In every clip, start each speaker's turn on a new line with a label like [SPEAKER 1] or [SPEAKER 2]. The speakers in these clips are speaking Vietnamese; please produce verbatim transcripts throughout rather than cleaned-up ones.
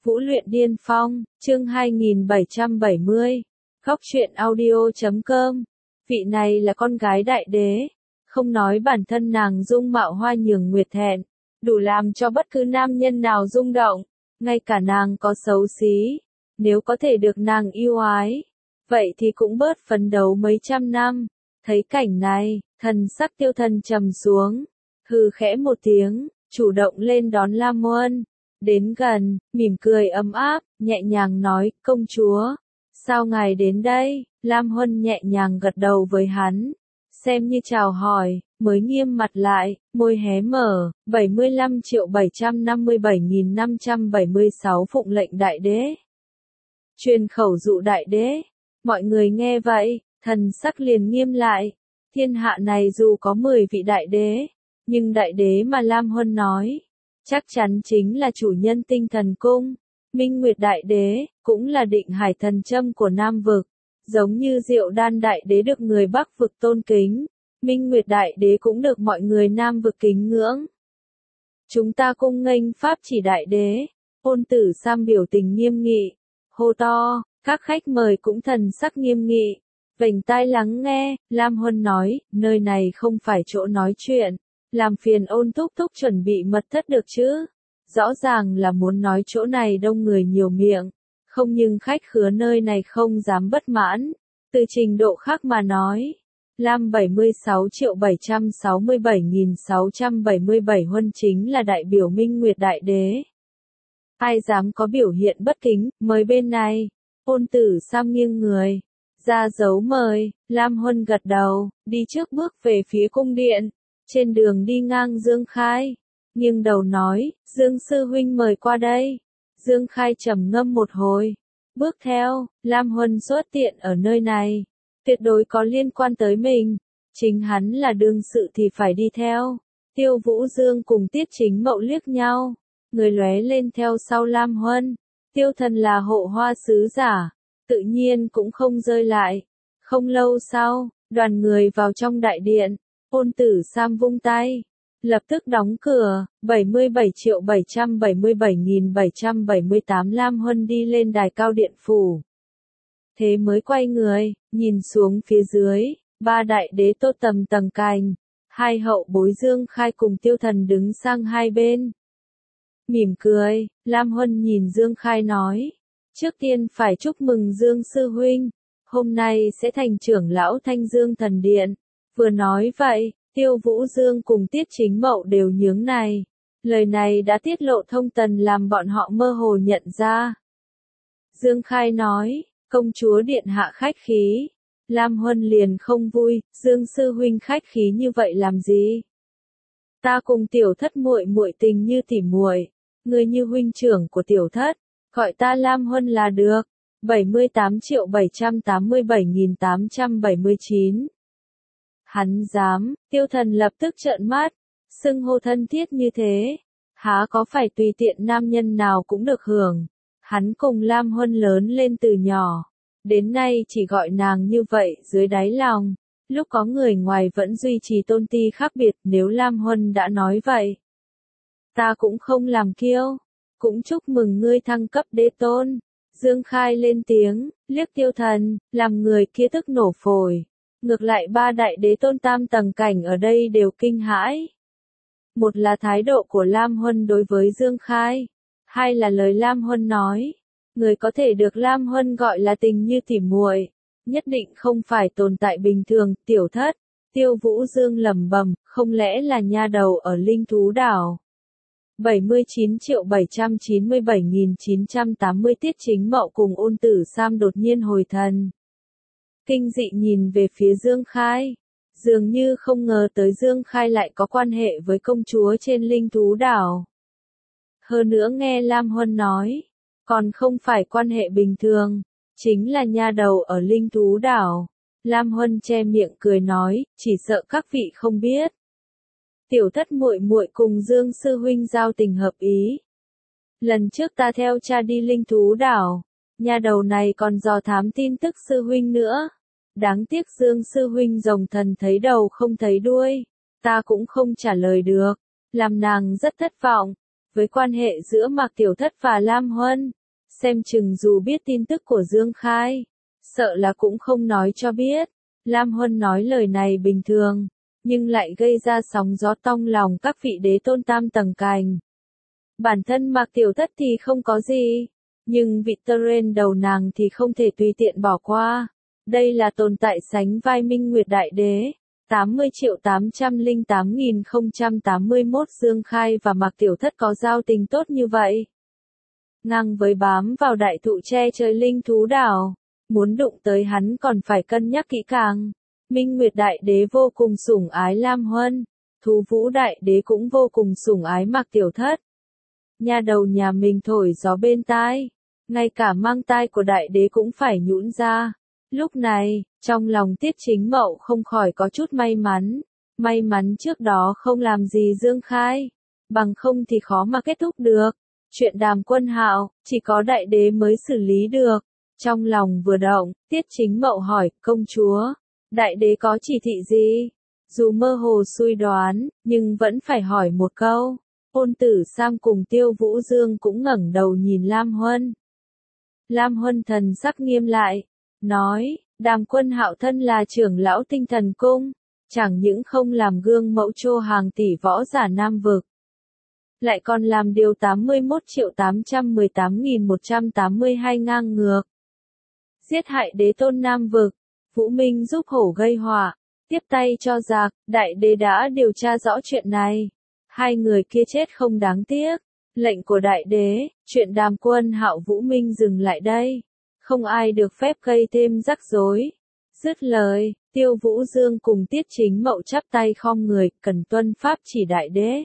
[SPEAKER 1] Vũ luyện điên phong, chương hai nghìn bảy trăm bảy mươi. Góc truyện audio chấm com. Vị này là con gái đại đế. Không nói bản thân nàng dung mạo hoa nhường nguyệt thẹn, đủ làm cho bất cứ nam nhân nào rung động. Ngay cả nàng có xấu xí, nếu có thể được nàng yêu ái, vậy thì cũng bớt phấn đấu mấy trăm năm. Thấy cảnh này, thần sắc Tiêu Thần trầm xuống, hừ khẽ một tiếng, chủ động lên đón Lam Huân. Đến gần, mỉm cười ấm áp, nhẹ nhàng nói, công chúa, sao ngài đến đây? Lam Huân nhẹ nhàng gật đầu với hắn, xem như chào hỏi, mới nghiêm mặt lại, môi hé mở, bảy mươi lăm triệu bảy trăm năm mươi bảy nghìn năm trăm bảy mươi sáu phụng lệnh đại đế. Truyền khẩu dụ đại đế, mọi người nghe vậy, thần sắc liền nghiêm lại, thiên hạ này dù có mười vị đại đế, nhưng đại đế mà Lam Huân nói, chắc chắn chính là chủ nhân tinh thần cung. Minh Nguyệt đại đế, cũng là định hải thần châm của Nam vực. Giống như Diệu Đan đại đế được người Bắc vực tôn kính, Minh Nguyệt đại đế cũng được mọi người Nam vực kính ngưỡng. Chúng ta cung nghênh pháp chỉ đại đế. Ôn Tử Sam biểu tình nghiêm nghị, hô to, các khách mời cũng thần sắc nghiêm nghị. Vểnh tai lắng nghe, Lam Huân nói, nơi này không phải chỗ nói chuyện. Làm phiền Ôn thúc thúc chuẩn bị mật thất được chứ? Rõ ràng là muốn nói chỗ này đông người nhiều miệng, không nhưng khách khứa nơi này không dám bất mãn. Từ trình độ khác mà nói, Lam bảy mươi sáu triệu bảy trăm sáu mươi bảy nghìn sáu trăm bảy mươi bảy huân chính là đại biểu Minh Nguyệt đại đế. Ai dám có biểu hiện bất kính, mời bên này. Ôn Tử Sam nghiêng người, ra dấu mời. Lam Huân gật đầu, đi trước bước về phía cung điện. Trên đường đi ngang Dương Khai, nghiêng đầu nói, Dương sư huynh mời qua đây. Dương Khai trầm ngâm một hồi, bước theo. Lam Huân xuất tiện ở nơi này, tuyệt đối có liên quan tới mình, chính hắn là đương sự thì phải đi theo. Tiêu Vũ Dương cùng Tiết Chính Mậu liếc nhau, người lóe lên theo sau Lam Huân. Tiêu Thần là hộ hoa sứ giả, tự nhiên cũng không rơi lại. Không lâu sau, đoàn người vào trong đại điện. Ôn Tử Sam vung tay, lập tức đóng cửa. Bảy mươi bảy triệu bảy trăm bảy mươi bảy nghìn bảy trăm bảy mươi tám Lam Huân đi lên đài cao điện phủ. Thế mới quay người, nhìn xuống phía dưới, ba đại đế tốt tầm tầng cành, hai hậu bối Dương Khai cùng Tiêu Thần đứng sang hai bên. Mỉm cười, Lam Huân nhìn Dương Khai nói, trước tiên phải chúc mừng Dương sư huynh, hôm nay sẽ thành trưởng lão Thanh Dương thần điện. Vừa nói vậy, Tiêu Vũ Dương cùng Tiết Chính Mậu đều nhướng này. Lời này đã tiết lộ thông tần làm bọn họ mơ hồ nhận ra. Dương Khai nói, công chúa điện hạ khách khí. Lam Huân liền không vui, Dương sư huynh khách khí như vậy làm gì? Ta cùng tiểu thất muội muội tình như tỉ muội, người như huynh trưởng của tiểu thất, gọi ta Lam Huân là được. bảy mươi tám triệu bảy trăm tám mươi bảy nghìn tám trăm bảy mươi chín. Hắn dám, Tiêu Thần lập tức trợn mắt, xưng hô thân thiết như thế, há có phải tùy tiện nam nhân nào cũng được hưởng. Hắn cùng Lam Huân lớn lên từ nhỏ, đến nay chỉ gọi nàng như vậy dưới đáy lòng. Lúc có người ngoài vẫn duy trì tôn ti khác biệt, nếu Lam Huân đã nói vậy, ta cũng không làm kiêu, cũng chúc mừng ngươi thăng cấp đế tôn. Dương Khai lên tiếng, liếc Tiêu Thần, làm người kia tức nổ phổi. Ngược lại ba đại đế tôn tam tầng cảnh ở đây đều kinh hãi. Một là thái độ của Lam Huân đối với Dương Khai, hai là lời Lam Huân nói. Người có thể được Lam Huân gọi là tình như tỉ muội, nhất định không phải tồn tại bình thường. Tiểu thất, Tiêu Vũ Dương lẩm bẩm, không lẽ là nha đầu ở Linh Thú Đảo? bảy mươi chín triệu bảy trăm chín mươi bảy nghìn chín trăm tám mươi Tiết Chính Mậu cùng Ôn Tử Sam đột nhiên hồi thần. Kinh dị nhìn về phía Dương Khai, dường như không ngờ tới Dương Khai lại có quan hệ với công chúa trên Linh Thú Đảo. Hơn nữa nghe Lam Huân nói, còn không phải quan hệ bình thường, chính là nha đầu ở Linh Thú Đảo. Lam Huân che miệng cười nói, chỉ sợ các vị không biết. Tiểu thất muội muội cùng Dương sư huynh giao tình hợp ý. Lần trước ta theo cha đi Linh Thú Đảo, nhà đầu này còn dò thám tin tức sư huynh nữa. Đáng tiếc Dương sư huynh rồng thần thấy đầu không thấy đuôi, ta cũng không trả lời được, làm nàng rất thất vọng. với quan hệ giữa Mạc Tiểu Thất và Lam Huân, xem chừng dù biết tin tức của Dương Khai, sợ là cũng không nói cho biết. Lam Huân nói lời này bình thường, nhưng lại gây ra sóng gió trong lòng các vị đế tôn tam tầng cành. Bản thân Mạc Tiểu Thất thì không có gì, nhưng vị Teren đầu nàng thì không thể tùy tiện bỏ qua. Đây là tồn tại sánh vai Minh Nguyệt Đại Đế. tám mươi triệu tám trăm lẻ tám nghìn không trăm tám mươi mốt Dương Khai và Mạc Tiểu Thất có giao tình tốt như vậy. Ngang với bám vào đại thụ che trời linh thú đảo, muốn đụng tới hắn còn phải cân nhắc kỹ càng. Minh Nguyệt Đại Đế vô cùng sủng ái Lam Huân, Thú Vũ Đại Đế cũng vô cùng sủng ái Mạc Tiểu Thất. Nhà đầu nhà mình thổi gió bên tai, ngay cả mang tai của Đại Đế cũng phải nhũn ra. Lúc này, trong lòng Tiết Chính Mậu không khỏi có chút may mắn, may mắn trước đó không làm gì Dương Khai, bằng không thì khó mà kết thúc được. Chuyện Đàm Quân Hạo, chỉ có Đại Đế mới xử lý được. Trong lòng vừa động, Tiết Chính Mậu hỏi, công chúa, Đại Đế có chỉ thị gì? Dù mơ hồ suy đoán, nhưng vẫn phải hỏi một câu. Ôn Tử Sam cùng Tiêu Vũ Dương cũng ngẩng đầu nhìn Lam Huân. Lam Huân thần sắc nghiêm lại, nói, Đàm Quân Hạo thân là trưởng lão Tinh Thần Cung, chẳng những không làm gương mẫu cho hàng tỷ võ giả Nam vực, lại còn làm điều tám mươi mốt triệu tám trăm mười tám nghìn một trăm tám mươi hai ngang ngược. Giết hại đế tôn Nam vực, Vũ Minh giúp hổ gây họa, tiếp tay cho giặc, Đại Đế đã điều tra rõ chuyện này. Hai người kia chết không đáng tiếc. Lệnh của Đại Đế, chuyện Đàm Quân Hạo Vũ Minh dừng lại đây. Không ai được phép gây thêm rắc rối. Dứt lời, Tiêu Vũ Dương cùng Tiết Chính Mậu chắp tay khom người, cần tuân pháp chỉ Đại Đế.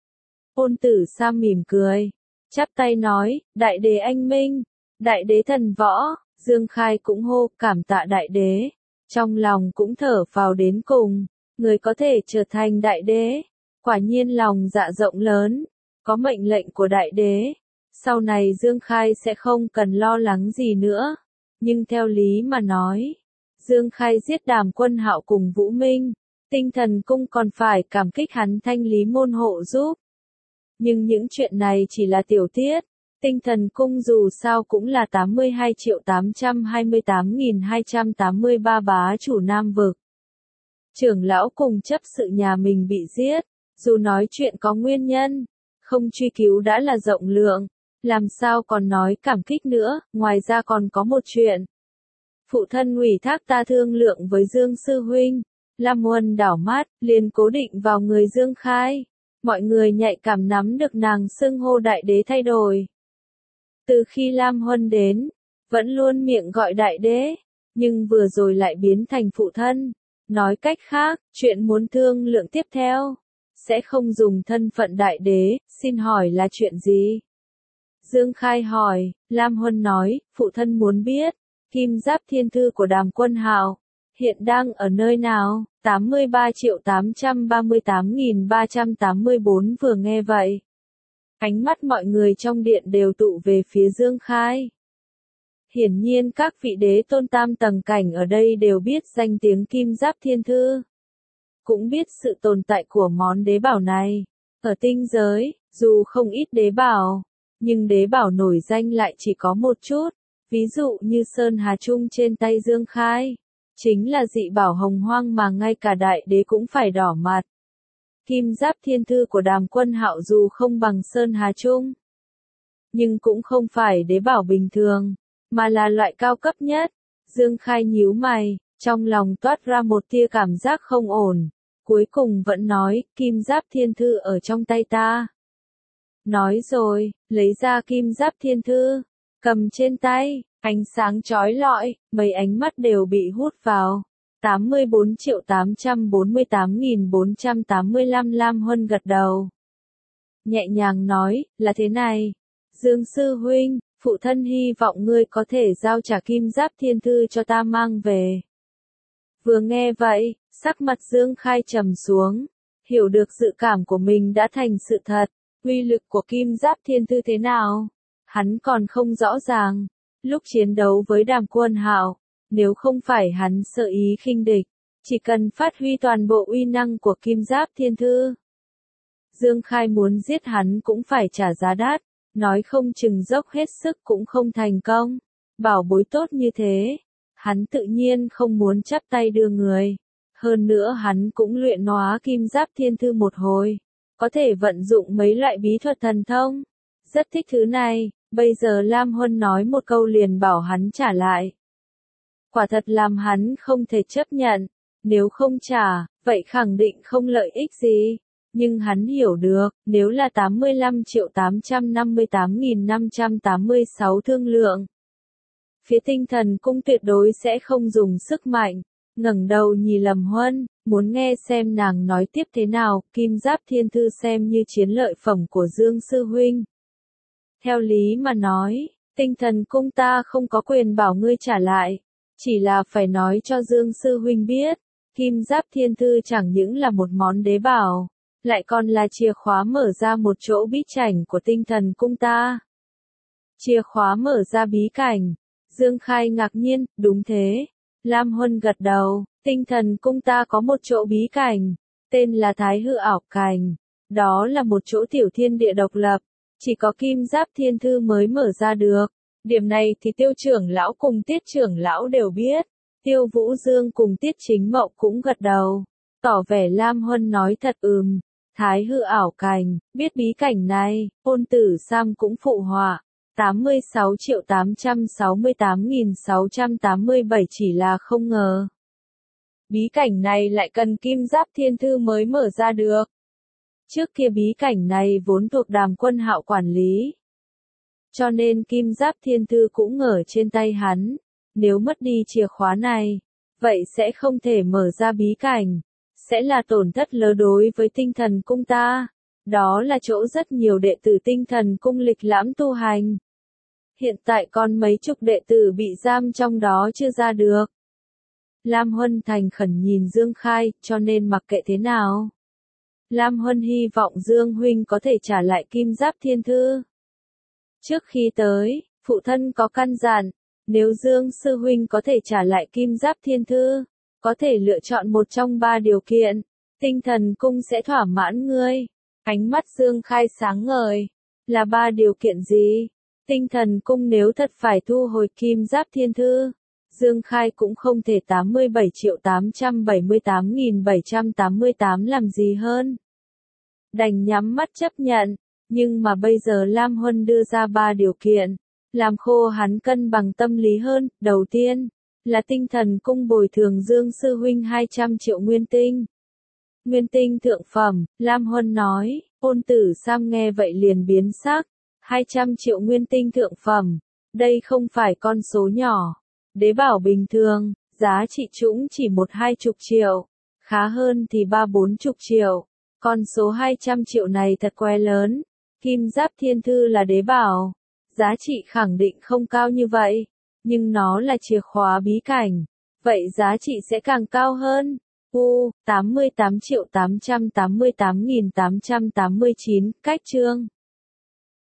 [SPEAKER 1] Ôn Tử Sam mỉm cười, chắp tay nói, Đại Đế anh minh, Đại Đế thần võ. Dương Khai cũng hô, cảm tạ Đại Đế. Trong lòng cũng thở phào đến cùng, người có thể trở thành Đại Đế, quả nhiên lòng dạ rộng lớn, có mệnh lệnh của Đại Đế. Sau này Dương Khai sẽ không cần lo lắng gì nữa. Nhưng theo lý mà nói, Dương Khai giết Đàm Quân Hạo cùng Vũ Minh, Tinh Thần Cung còn phải cảm kích hắn thanh lý môn hộ giúp. Nhưng những chuyện này chỉ là tiểu tiết. Tinh Thần Cung dù sao cũng là tám mươi hai triệu tám trăm hai mươi tám nghìn hai trăm tám mươi ba bá chủ Nam vực. Trưởng lão cùng chấp sự nhà mình bị giết, dù nói chuyện có nguyên nhân, không truy cứu đã là rộng lượng, làm sao còn nói cảm kích nữa. Ngoài ra còn có một chuyện. Phụ thân ủy thác ta thương lượng với Dương Sư Huynh. Lam Huân đảo mắt, liền cố định vào người Dương Khai. Mọi người nhạy cảm nắm được nàng xưng hô Đại Đế thay đổi. Từ khi Lam Huân đến, vẫn luôn miệng gọi Đại Đế, nhưng vừa rồi lại biến thành phụ thân. Nói cách khác, chuyện muốn thương lượng tiếp theo, sẽ không dùng thân phận Đại Đế, xin hỏi là chuyện gì? Dương Khai hỏi, Lam Huân nói, phụ thân muốn biết, Kim Giáp Thiên Thư của Đàm Quân Hạo hiện đang ở nơi nào? tám mươi ba triệu tám trăm ba mươi tám nghìn ba trăm tám mươi bốn vừa nghe vậy. Ánh mắt mọi người trong điện đều tụ về phía Dương Khai. Hiển nhiên các vị đế tôn tam tầng cảnh ở đây đều biết danh tiếng Kim Giáp Thiên Thư. Cũng biết sự tồn tại của món đế bảo này. Ở tinh giới, dù không ít đế bảo, nhưng đế bảo nổi danh lại chỉ có một chút. Ví dụ như Sơn Hà Trung trên tay Dương Khai, chính là dị bảo hồng hoang mà ngay cả Đại Đế cũng phải đỏ mặt. Kim Giáp Thiên Thư của Đàm Quân Hạo dù không bằng Sơn Hà Trung, nhưng cũng không phải đế bảo bình thường, mà là loại cao cấp nhất. Dương Khai nhíu mày, trong lòng toát ra một tia cảm giác không ổn, cuối cùng vẫn nói, Kim Giáp Thiên Thư ở trong tay ta. Nói rồi, lấy ra Kim Giáp Thiên Thư, cầm trên tay, ánh sáng chói lọi, mấy ánh mắt đều bị hút vào. tám mươi bốn triệu tám trăm bốn mươi tám nghìn bốn trăm tám mươi lăm Lam Huân gật đầu. Nhẹ nhàng nói, là thế này. Dương Sư Huynh, phụ thân hy vọng ngươi có thể giao trả Kim Giáp Thiên Thư cho ta mang về. Vừa nghe vậy, sắc mặt Dương Khai trầm xuống, hiểu được dự cảm của mình đã thành sự thật. Uy lực của Kim Giáp Thiên Thư thế nào? Hắn còn không rõ ràng. Lúc chiến đấu với Đàm Quân Hạo, nếu không phải hắn sợ ý khinh địch, chỉ cần phát huy toàn bộ uy năng của Kim Giáp Thiên Thư, Dương Khai muốn giết hắn cũng phải trả giá đắt, nói không chừng dốc hết sức cũng không thành công. Bảo bối tốt như thế, hắn tự nhiên không muốn chắp tay đưa người. Hơn nữa hắn cũng luyện hóa kim giáp thiên thư một hồi, có thể vận dụng mấy loại bí thuật thần thông. Rất thích thứ này, bây giờ Lam Huân nói một câu liền bảo hắn trả lại. Quả thật làm hắn không thể chấp nhận, nếu không trả, vậy khẳng định không lợi ích gì. Nhưng hắn hiểu được, nếu là tám mươi lăm triệu tám trăm năm mươi tám nghìn năm trăm tám mươi sáu thương lượng, phía tinh thần cung tuyệt đối sẽ không dùng sức mạnh. Ngẩng đầu nhìn Lâm Huân, muốn nghe xem nàng nói tiếp thế nào, kim giáp thiên thư xem như chiến lợi phẩm của Dương Sư Huynh. Theo lý mà nói, tinh thần cung ta không có quyền bảo ngươi trả lại, chỉ là phải nói cho Dương Sư Huynh biết, kim giáp thiên thư chẳng những là một món đế bảo, lại còn là chìa khóa mở ra một chỗ bí cảnh của tinh thần cung ta. Chìa khóa mở ra bí cảnh. Dương Khai ngạc nhiên, đúng thế. Lam Huân gật đầu, tinh thần cung ta có một chỗ bí cảnh, tên là Thái Hư Ảo Cảnh. Đó là một chỗ tiểu thiên địa độc lập, chỉ có kim giáp thiên thư mới mở ra được. Điểm này thì Tiêu trưởng lão cùng Tiết trưởng lão đều biết. Tiêu Vũ Dương cùng Tiết Chính Mậu cũng gật đầu, tỏ vẻ Lam Huân nói thật ừm. Thái Hư Ảo Cảnh, biết bí cảnh này, Ôn Tử Sam cũng phụ họa. tám mươi sáu triệu tám trăm sáu mươi tám nghìn sáu trăm tám mươi bảy chỉ là không ngờ. Bí cảnh này lại cần kim giáp thiên thư mới mở ra được. Trước kia bí cảnh này vốn thuộc Đàm Quân Hạo quản lý. Cho nên kim giáp thiên thư cũng ở trên tay hắn. Nếu mất đi chìa khóa này, vậy sẽ không thể mở ra bí cảnh. Sẽ là tổn thất lớn đối với tinh thần cung ta. Đó là chỗ rất nhiều đệ tử tinh thần cung lịch lãm tu hành. Hiện tại còn mấy chục đệ tử bị giam trong đó chưa ra được. Lam Huân thành khẩn nhìn Dương Khai, cho nên mặc kệ thế nào. Lam Huân hy vọng Dương Huynh có thể trả lại kim giáp thiên thư. Trước khi tới, phụ thân có căn dặn, nếu Dương Sư Huynh có thể trả lại kim giáp thiên thư, có thể lựa chọn một trong ba điều kiện, tinh thần cung sẽ thỏa mãn ngươi. Ánh mắt Dương Khai sáng ngời, là ba điều kiện gì? Tinh thần cung nếu thật phải thu hồi kim giáp thiên thư, Dương Khai cũng không thể tám mươi bảy triệu tám trăm bảy mươi tám nghìn bảy trăm tám mươi tám làm gì hơn. Đành nhắm mắt chấp nhận, nhưng mà bây giờ Lam Huân đưa ra ba điều kiện, làm khô hắn cân bằng tâm lý hơn. Đầu tiên, là tinh thần cung bồi thường Dương Sư Huynh hai trăm triệu nguyên tinh. Nguyên tinh thượng phẩm, Lam Huân nói. Ôn Tử Sam nghe vậy liền biến sắc. hai trăm triệu nguyên tinh thượng phẩm, đây không phải con số nhỏ. Đế bảo bình thường, giá trị chúng chỉ một hai chục triệu, khá hơn thì ba bốn chục triệu. Con số hai trăm triệu này thật quá lớn. Kim giáp thiên thư là đế bảo, giá trị khẳng định không cao như vậy, nhưng nó là chìa khóa bí cảnh, vậy giá trị sẽ càng cao hơn. U, tám mươi tám triệu tám trăm tám mươi tám nghìn tám trăm tám mươi chín, cách chương.